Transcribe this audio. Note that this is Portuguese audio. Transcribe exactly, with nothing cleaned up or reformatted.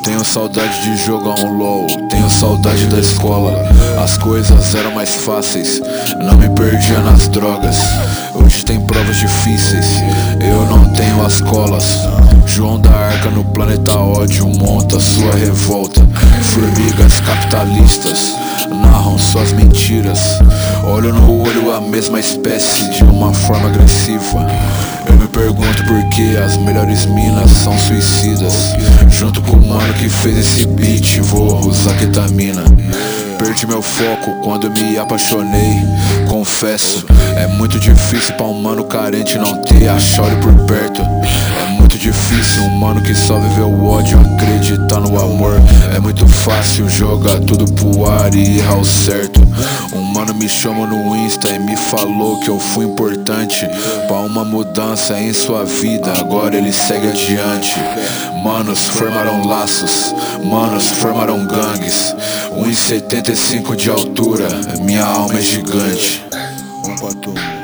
Tenho saudade de jogar um LOL, tenho saudade da escola. As coisas eram mais fáceis, não me perdia nas drogas. Hoje tem provas difíceis, eu não tenho as colas. João da Arca no planeta ódio monta sua revolta. Formigas capitalistas narram suas mentiras. Olho no olho a mesma espécie de uma forma agressiva. Eu me pergunto por que as melhores minas são suicidas. Junto com o mano que fez esse beat, vou usar ketamina. Perdi meu foco quando me apaixonei, confesso. É muito difícil pra um mano carente não ter a Shawty por perto. É muito difícil um mano que só viveu o ódio acreditar no amor. É muito fácil jogar tudo pro ar e errar o certo. Um mano me chamou no Insta e me falou que eu fui importante pra uma mudança em sua vida, agora ele segue adiante. Manos formaram laços, manos formaram gangues. um e setenta e cinco de altura, minha alma é gigante. Um pra tu.